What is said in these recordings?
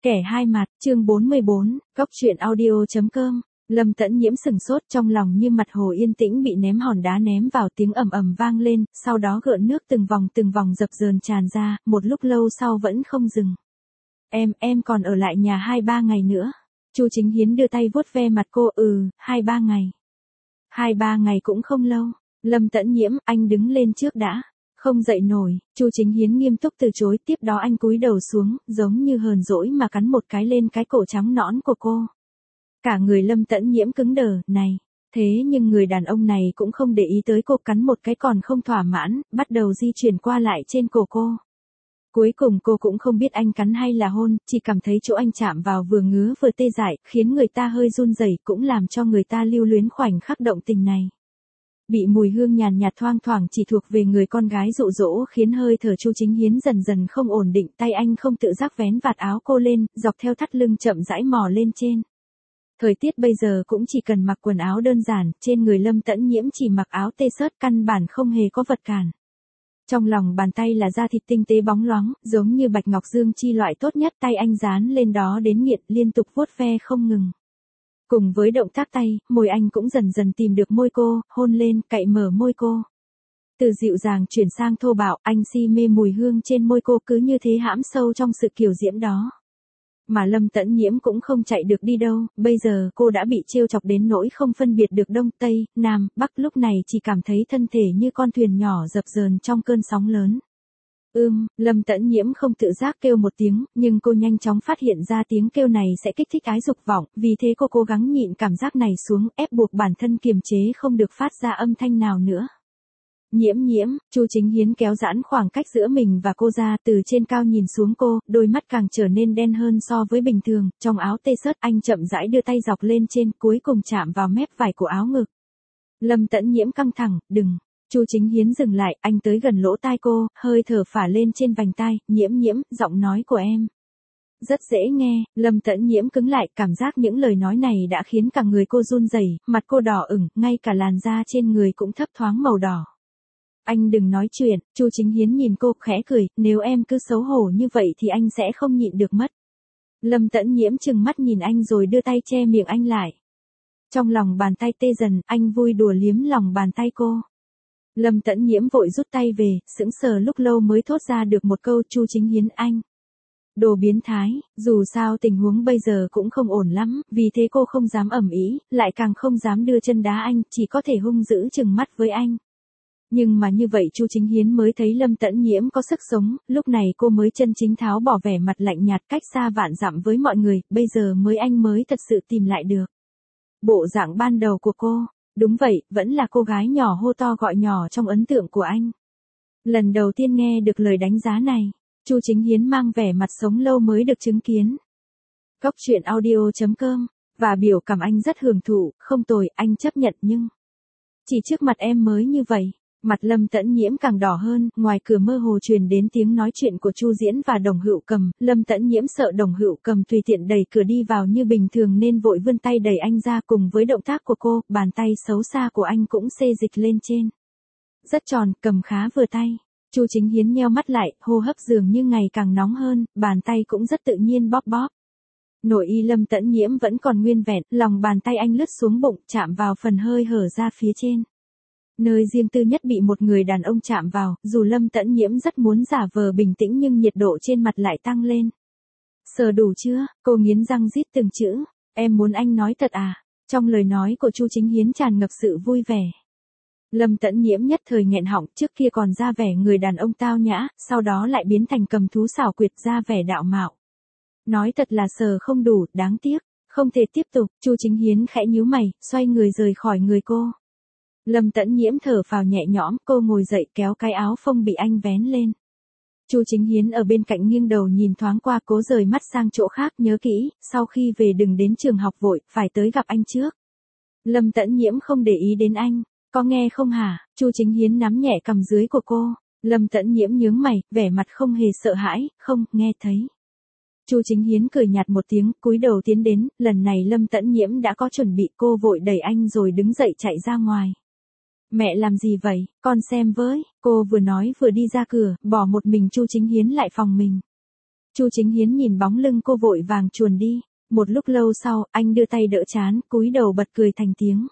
Kẻ hai mặt, chương 44, góc truyện audio.com. Lâm Tẫn Nhiễm sừng sốt, trong lòng như mặt hồ yên tĩnh bị ném hòn đá ném vào, tiếng ầm ầm vang lên, sau đó gợn nước từng vòng dập dờn tràn ra, một lúc lâu sau vẫn không dừng. Em còn ở lại nhà 2-3 ngày nữa. Chu Chính Hiến đưa tay vuốt ve mặt cô, 2-3 ngày. 2-3 ngày cũng không lâu. Lâm Tẫn Nhiễm, anh đứng lên trước đã. Không dậy nổi, Chu Chính Hiến nghiêm túc từ chối, tiếp đó anh cúi đầu xuống, giống như hờn dỗi mà cắn một cái lên cái cổ trắng nõn của cô. Cả người Lâm Tẫn Nhiễm cứng đờ, này. Thế nhưng người đàn ông này cũng không để ý tới cô, cắn một cái còn không thỏa mãn, bắt đầu di chuyển qua lại trên cổ cô. Cuối cùng cô cũng không biết anh cắn hay là hôn, chỉ cảm thấy chỗ anh chạm vào vừa ngứa vừa tê dại, khiến người ta hơi run rẩy, cũng làm cho người ta lưu luyến khoảnh khắc động tình này. Bị mùi hương nhàn nhạt thoang thoảng chỉ thuộc về người con gái dụ dỗ khiến hơi thở Chu Chính Hiến dần dần không ổn định, tay anh không tự giác vén vạt áo cô lên, dọc theo thắt lưng chậm rãi mò lên trên. Thời tiết bây giờ cũng chỉ cần mặc quần áo đơn giản, trên người Lâm Tẫn Nhiễm chỉ mặc áo tê sớt, căn bản không hề có vật cản. Trong lòng bàn tay là da thịt tinh tế bóng loáng, giống như bạch ngọc dương chi loại tốt nhất, tay anh dán lên đó đến nghiện, liên tục vuốt ve không ngừng. Cùng với động tác tay, môi anh cũng dần dần tìm được môi cô, hôn lên, cạy mở môi cô. Từ dịu dàng chuyển sang thô bạo, anh si mê mùi hương trên môi cô, cứ như thế hãm sâu trong sự kiều diễm đó. Mà Lâm Tẫn Nhiễm cũng không chạy được đi đâu, bây giờ cô đã bị trêu chọc đến nỗi không phân biệt được đông, tây, nam, bắc, lúc này chỉ cảm thấy thân thể như con thuyền nhỏ dập dờn trong cơn sóng lớn. Lâm Tẫn Nhiễm không tự giác kêu một tiếng, nhưng cô nhanh chóng phát hiện ra tiếng kêu này sẽ kích thích ái dục vọng, vì thế cô cố gắng nhịn cảm giác này xuống, ép buộc bản thân kiềm chế không được phát ra âm thanh nào nữa. Nhiễm, Chu Chính Hiến kéo giãn khoảng cách giữa mình và cô ra, từ trên cao nhìn xuống cô, đôi mắt càng trở nên đen hơn so với bình thường, trong áo tê sớt anh chậm rãi đưa tay dọc lên trên, cuối cùng chạm vào mép vải của áo ngực. Lâm Tẫn Nhiễm căng thẳng, đừng. Chu Chính Hiến dừng lại, anh tới gần lỗ tai cô, hơi thở phả lên trên vành tai, Nhiễm, giọng nói của em rất dễ nghe. Lâm Tẫn Nhiễm cứng lại, cảm giác những lời nói này đã khiến cả người cô run rẩy, mặt cô đỏ ửng, ngay cả làn da trên người cũng thấp thoáng màu đỏ. Anh đừng nói chuyện, Chu Chính Hiến nhìn cô, khẽ cười, nếu em cứ xấu hổ như vậy thì anh sẽ không nhịn được mất. Lâm Tẫn Nhiễm trừng mắt nhìn anh rồi đưa tay che miệng anh lại. Trong lòng bàn tay tê dần, anh vui đùa liếm lòng bàn tay cô. Lâm Tẫn Nhiễm vội rút tay về, sững sờ lúc lâu mới thốt ra được một câu, Chu Chính Hiến anh. Đồ biến thái, dù sao tình huống bây giờ cũng không ổn lắm, vì thế cô không dám ầm ĩ, lại càng không dám đưa chân đá anh, chỉ có thể hung dữ trừng mắt với anh. Nhưng mà như vậy Chu Chính Hiến mới thấy Lâm Tẫn Nhiễm có sức sống, lúc này cô mới chân chính tháo bỏ vẻ mặt lạnh nhạt cách xa vạn dặm với mọi người, bây giờ anh mới thật sự tìm lại được bộ dạng ban đầu của cô. Đúng vậy, vẫn là cô gái nhỏ hô to gọi nhỏ trong ấn tượng của anh. Lần đầu tiên nghe được lời đánh giá này, Chu Chính Hiến mang vẻ mặt sống lâu mới được chứng kiến. Góc truyện audio.com, và biểu cảm anh rất hưởng thụ, không tồi, anh chấp nhận nhưng chỉ trước mặt em mới như vậy. Mặt Lâm Tẫn Nhiễm càng đỏ hơn, ngoài cửa mơ hồ truyền đến tiếng nói chuyện của Chu Diễn và Đồng Hữu Cầm, Lâm Tẫn Nhiễm sợ Đồng Hữu Cầm tùy tiện đẩy cửa đi vào như bình thường nên vội vươn tay đẩy anh ra, cùng với động tác của cô, bàn tay xấu xa của anh cũng xê dịch lên trên. Rất tròn, cầm khá vừa tay. Chu Chính Hiến nheo mắt lại, hô hấp dường như ngày càng nóng hơn, bàn tay cũng rất tự nhiên bóp bóp. Nội y Lâm Tẫn Nhiễm vẫn còn nguyên vẹn, lòng bàn tay anh lướt xuống bụng, chạm vào phần hơi hở ra phía trên. Nơi riêng tư nhất bị một người đàn ông chạm vào, dù Lâm Tẫn Nhiễm rất muốn giả vờ bình tĩnh nhưng nhiệt độ trên mặt lại tăng lên. Sờ đủ chưa? Cô nghiến răng rít từng chữ. Em muốn anh nói thật à? Trong lời nói của Chu Chính Hiến tràn ngập sự vui vẻ. Lâm Tẫn Nhiễm nhất thời nghẹn họng, trước kia còn ra vẻ người đàn ông tao nhã, sau đó lại biến thành cầm thú xảo quyệt, ra vẻ đạo mạo. Nói thật là sờ không đủ, đáng tiếc, không thể tiếp tục. Chu Chính Hiến khẽ nhíu mày, xoay người rời khỏi người cô. Lâm Tẫn Nhiễm thở phào nhẹ nhõm, cô ngồi dậy kéo cái áo phông bị anh vén lên. Chu Chính Hiến ở bên cạnh nghiêng đầu nhìn thoáng qua, cố rời mắt sang chỗ khác, nhớ kỹ, sau khi về đừng đến trường học vội, phải tới gặp anh trước. Lâm Tẫn Nhiễm không để ý đến anh, có nghe không hả? Chu Chính Hiến nắm nhẹ cằm dưới của cô. Lâm Tẫn Nhiễm nhướng mày, vẻ mặt không hề sợ hãi, không, nghe thấy. Chu Chính Hiến cười nhạt một tiếng, cúi đầu tiến đến, lần này Lâm Tẫn Nhiễm đã có chuẩn bị, cô vội đẩy anh rồi đứng dậy chạy ra ngoài. Mẹ làm gì vậy, con xem với, cô vừa nói vừa đi ra cửa, bỏ một mình Chu Chính Hiến lại phòng mình. Chu Chính Hiến nhìn bóng lưng cô vội vàng chuồn đi, một lúc lâu sau, anh đưa tay đỡ trán, cúi đầu bật cười thành tiếng.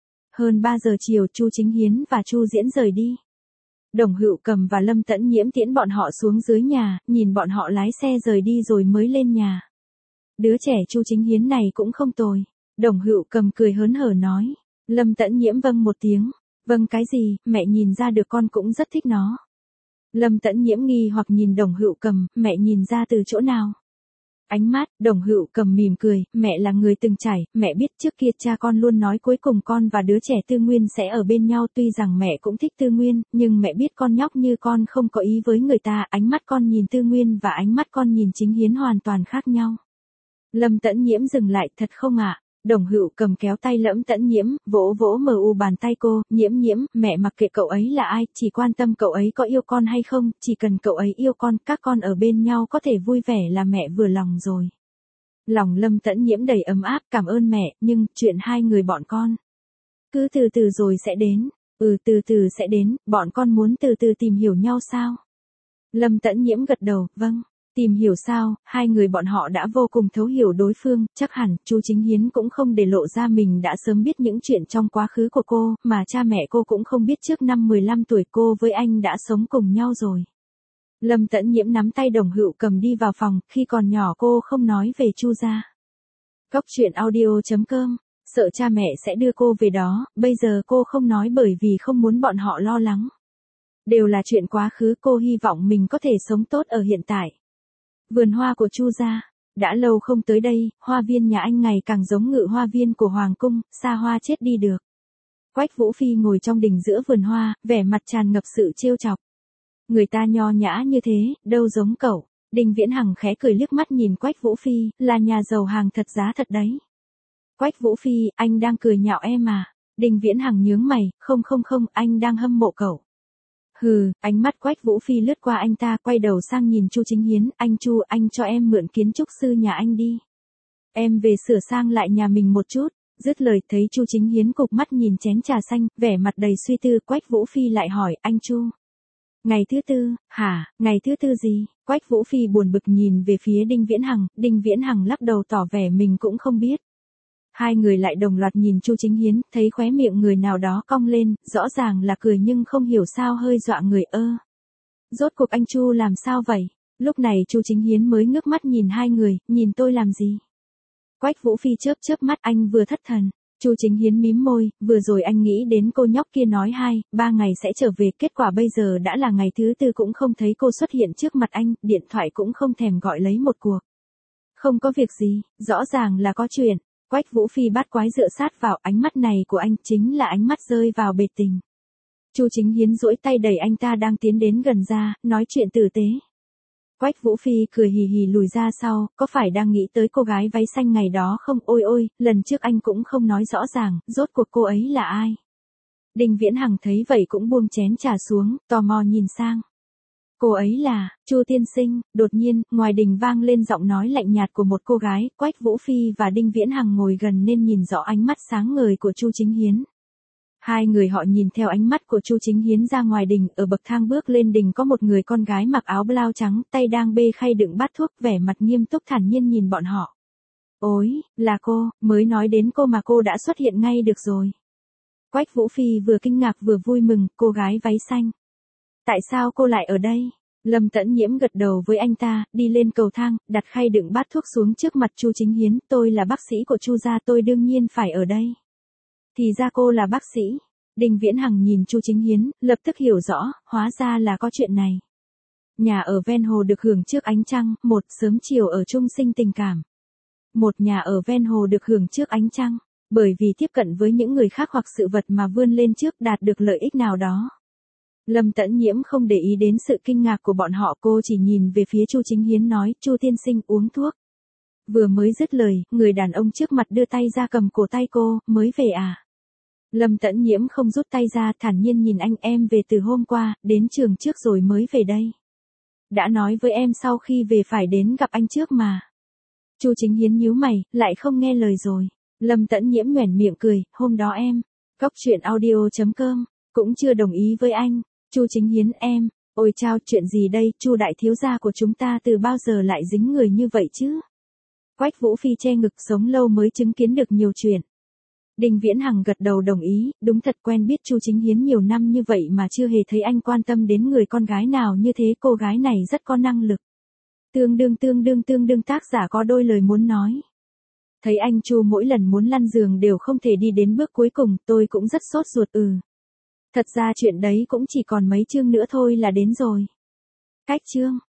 Hơn 3 giờ chiều, Chu Chính Hiến và Chu Diễn rời đi. Đồng Hữu Cầm và Lâm Tẫn Nhiễm tiễn bọn họ xuống dưới nhà, nhìn bọn họ lái xe rời đi rồi mới lên nhà. Đứa trẻ Chu Chính Hiến này cũng không tồi. Đồng Hữu Cầm cười hớn hở nói. Lâm Tẫn Nhiễm vâng một tiếng. Vâng cái gì, mẹ nhìn ra được con cũng rất thích nó. Lâm Tẫn Nhiễm nghi hoặc nhìn Đồng Hữu Cầm, mẹ nhìn ra từ chỗ nào? Ánh mắt, Đồng Hữu Cầm mỉm cười, mẹ là người từng trải, mẹ biết trước kia cha con luôn nói cuối cùng con và đứa trẻ Tư Nguyên sẽ ở bên nhau, tuy rằng mẹ cũng thích Tư Nguyên, nhưng mẹ biết con nhóc như con không có ý với người ta, ánh mắt con nhìn Tư Nguyên và ánh mắt con nhìn Chính Hiến hoàn toàn khác nhau. Lâm Tẫn Nhiễm dừng lại, thật không ạ? Đồng Hữu Cầm kéo tay Lâm Tẫn Nhiễm, vỗ vỗ mờ bàn tay cô, Nhiễm, mẹ mặc kệ cậu ấy là ai, chỉ quan tâm cậu ấy có yêu con hay không, chỉ cần cậu ấy yêu con, các con ở bên nhau có thể vui vẻ là mẹ vừa lòng rồi. Lòng Lâm Tẫn Nhiễm đầy ấm áp, cảm ơn mẹ, nhưng chuyện hai người bọn con cứ từ từ rồi sẽ đến. Từ từ sẽ đến, bọn con muốn từ từ tìm hiểu nhau sao? Lâm Tẫn Nhiễm gật đầu, vâng. Tìm hiểu sao, hai người bọn họ đã vô cùng thấu hiểu đối phương, chắc hẳn, Chu Chính Hiến cũng không để lộ ra mình đã sớm biết những chuyện trong quá khứ của cô, mà cha mẹ cô cũng không biết trước năm 15 tuổi cô với anh đã sống cùng nhau rồi. Lâm Tẫn Nhiễm nắm tay Đồng Hữu Cầm đi vào phòng, khi còn nhỏ cô không nói về Chu gia. Cóc truyện audio.com, sợ cha mẹ sẽ đưa cô về đó, bây giờ cô không nói bởi vì không muốn bọn họ lo lắng. Đều là chuyện quá khứ, cô hy vọng mình có thể sống tốt ở hiện tại. Vườn hoa của Chu gia, đã lâu không tới đây, hoa viên nhà anh ngày càng giống ngự hoa viên của Hoàng cung, xa hoa chết đi được. Quách Vũ Phi ngồi trong đình giữa vườn hoa, vẻ mặt tràn ngập sự trêu chọc. Người ta nho nhã như thế, đâu giống cậu. Đinh Viễn Hằng khẽ cười liếc mắt nhìn Quách Vũ Phi, là nhà giàu hàng thật giá thật đấy. Quách Vũ Phi, anh đang cười nhạo em à? Đinh Viễn Hằng nhướng mày, không, anh đang hâm mộ cậu. Hừ, ánh mắt Quách Vũ Phi lướt qua anh ta, quay đầu sang nhìn Chu Chính Hiến, anh Chu, anh cho em mượn kiến trúc sư nhà anh đi. Em về sửa sang lại nhà mình một chút. Dứt lời thấy Chu Chính Hiến cụp mắt nhìn chén trà xanh, vẻ mặt đầy suy tư, Quách Vũ Phi lại hỏi, anh Chu. Ngày thứ tư, hả, ngày thứ tư gì? Quách Vũ Phi buồn bực nhìn về phía Đinh Viễn Hằng lắc đầu tỏ vẻ mình cũng không biết. Hai người lại đồng loạt nhìn Chu Chính Hiến, thấy khóe miệng người nào đó cong lên, rõ ràng là cười nhưng không hiểu sao hơi dọa người Rốt cuộc anh Chu làm sao vậy? Lúc này Chu Chính Hiến mới ngước mắt nhìn hai người, nhìn tôi làm gì? Quách Vũ Phi chớp mắt, anh vừa thất thần. Chu Chính Hiến mím môi, vừa rồi anh nghĩ đến cô nhóc kia nói 2-3 ngày sẽ trở về, kết quả bây giờ đã là ngày thứ tư cũng không thấy cô xuất hiện trước mặt anh, điện thoại cũng không thèm gọi lấy một cuộc. Không có việc gì, rõ ràng là có chuyện. Quách Vũ Phi bắt quái dựa sát vào, ánh mắt này của anh chính là ánh mắt rơi vào bệt tình. Chu Chính Hiến duỗi tay đẩy anh ta đang tiến đến gần ra, nói chuyện tử tế. Quách Vũ Phi cười hì hì lùi ra sau, có phải đang nghĩ tới cô gái váy xanh ngày đó không? Ôi, lần trước anh cũng không nói rõ ràng, rốt cuộc cô ấy là ai? Đinh Viễn Hằng thấy vậy cũng buông chén trà xuống, tò mò nhìn sang. Cô ấy là, Chu tiên sinh. Đột nhiên, ngoài đình vang lên giọng nói lạnh nhạt của một cô gái, Quách Vũ Phi và Đinh Viễn Hằng ngồi gần nên nhìn rõ ánh mắt sáng ngời của Chu Chính Hiến. Hai người họ nhìn theo ánh mắt của Chu Chính Hiến ra ngoài đình, ở bậc thang bước lên đình có một người con gái mặc áo blau trắng, tay đang bê khay đựng bát thuốc, vẻ mặt nghiêm túc thản nhiên nhìn bọn họ. Ôi, là cô, mới nói đến cô mà cô đã xuất hiện ngay được rồi. Quách Vũ Phi vừa kinh ngạc vừa vui mừng, cô gái váy xanh. Tại sao cô lại ở đây? Lâm Tẫn Nhiễm gật đầu với anh ta, đi lên cầu thang, đặt khay đựng bát thuốc xuống trước mặt Chu Chính Hiến, tôi là bác sĩ của Chu gia, tôi đương nhiên phải ở đây. Thì ra cô là bác sĩ. Đinh Viễn Hằng nhìn Chu Chính Hiến, lập tức hiểu rõ, hóa ra là có chuyện này. Nhà ở ven hồ được hưởng trước ánh trăng, một sớm chiều ở chung sinh tình cảm. Một nhà ở ven hồ được hưởng trước ánh trăng, bởi vì tiếp cận với những người khác hoặc sự vật mà vươn lên trước đạt được lợi ích nào đó. Lâm Tẫn Nhiễm không để ý đến sự kinh ngạc của bọn họ, cô chỉ nhìn về phía Chu Chính Hiến nói, Chu tiên sinh uống thuốc. Vừa mới dứt lời, người đàn ông trước mặt đưa tay ra cầm cổ tay cô, mới về à? Lâm Tẫn Nhiễm không rút tay ra, thản nhiên nhìn anh, em về từ hôm qua, đến trường trước rồi mới về đây. Đã nói với em sau khi về phải đến gặp anh trước mà. Chu Chính Hiến nhíu mày, lại không nghe lời rồi. Lâm Tẫn Nhiễm nhoẻn miệng cười, hôm đó em, cóc truyện audio.com, cũng chưa đồng ý với anh. Chu Chính Hiến, em, Ôi chao, chuyện gì đây, Chu đại thiếu gia của chúng ta từ bao giờ lại dính người như vậy chứ? Quách Vũ Phi che ngực, sống lâu mới chứng kiến được nhiều chuyện. Đinh Viễn Hằng gật đầu đồng ý, đúng thật, quen biết Chu Chính Hiến nhiều năm như vậy mà chưa hề thấy anh quan tâm đến người con gái nào như thế, cô gái này rất có năng lực. Tương đương tác giả có đôi lời muốn nói. Thấy anh Chu mỗi lần muốn lăn giường đều không thể đi đến bước cuối cùng, tôi cũng rất sốt ruột. Thật ra chuyện đấy cũng chỉ còn mấy chương nữa thôi là đến rồi. Cách chương